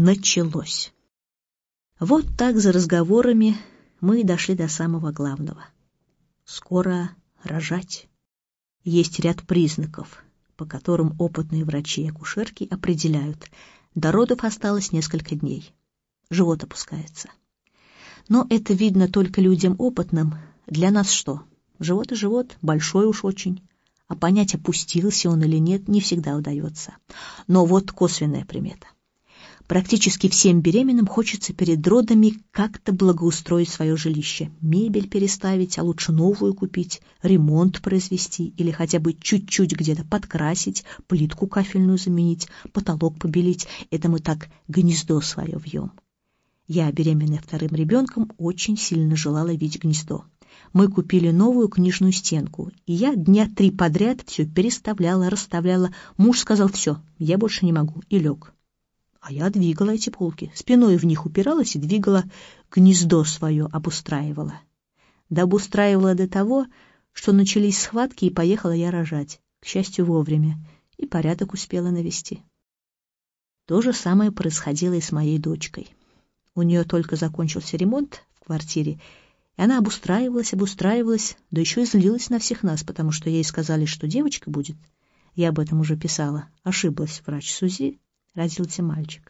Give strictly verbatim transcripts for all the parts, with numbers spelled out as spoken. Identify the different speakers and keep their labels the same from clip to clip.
Speaker 1: началось. Вот так за разговорами мы дошли до самого главного. Скоро рожать. Есть ряд признаков, по которым опытные врачи и акушерки определяют, до родов осталось несколько дней. Живот опускается. Но это видно только людям опытным. Для нас что? Живот и живот, большой уж очень. А понять, опустился он или нет, не всегда удается. Но вот косвенная примета. Практически всем беременным хочется перед родами как-то благоустроить свое жилище. Мебель переставить, а лучше новую купить, ремонт произвести или хотя бы чуть-чуть где-то подкрасить, плитку кафельную заменить, потолок побелить. Это мы так гнездо свое вьем. Я, беременная вторым ребенком, очень сильно желала видеть гнездо. Мы купили новую книжную стенку, и я дня три подряд все переставляла, расставляла. Муж сказал: «Все, я больше не могу», и лег. А я двигала эти полки, спиной в них упиралась и двигала, гнездо свое обустраивала. Да обустраивала до того, что начались схватки, и поехала я рожать, к счастью, вовремя, и порядок успела навести. То же самое происходило и с моей дочкой. У нее только закончился ремонт в квартире, и она обустраивалась, обустраивалась, да еще и злилась на всех нас, потому что ей сказали, что девочка будет. Я об этом уже писала. Ошиблась врач Сузи, родился мальчик.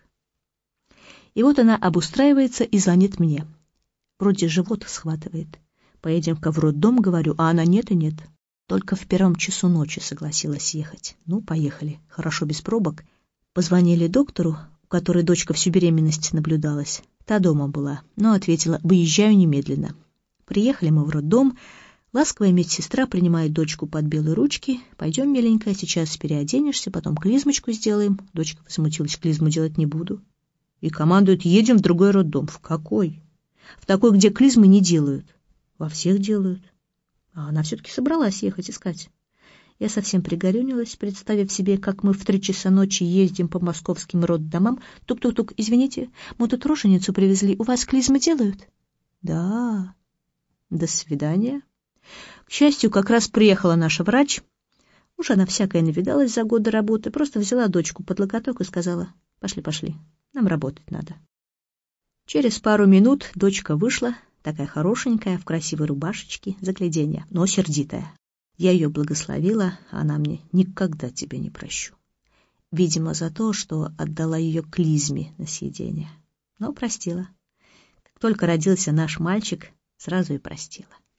Speaker 1: И вот она обустраивается и звонит мне. Вроде живот схватывает. Поедем-ка в роддом, говорю, а она нет и нет. Только в первом часу ночи согласилась ехать. Ну, поехали. Хорошо, без пробок. Позвонили доктору, у которой дочка всю беременность наблюдалась. Та дома была, но ответила: «Выезжаю немедленно». Приехали мы в роддом. Ласковая медсестра принимает дочку под белые ручки. «Пойдем, миленькая, сейчас переоденешься, потом клизмочку сделаем». Дочка возмутилась: «Клизму делать не буду». И командует: «Едем в другой роддом». «В какой?» «В такой, где клизмы не делают». «Во всех делают». А она все-таки собралась ехать искать. Я совсем пригорюнилась, представив себе, как мы в три часа ночи ездим по московским роддомам. Тук-тук-тук, извините, мы тут роженицу привезли, у вас клизмы делают? Да. До свидания. К счастью, как раз приехала наша врач. Уж она всякое навидалась за годы работы, просто взяла дочку под локоток и сказала: «Пошли, пошли, нам работать надо». Через пару минут дочка вышла, такая хорошенькая, в красивой рубашечке, загляденье, но сердитая. Я ее благословила, а она мне: «Никогда тебя не прощу». Видимо, за то, что отдала ее клизме на съедение. Но простила. Как только родился наш мальчик, сразу и простила.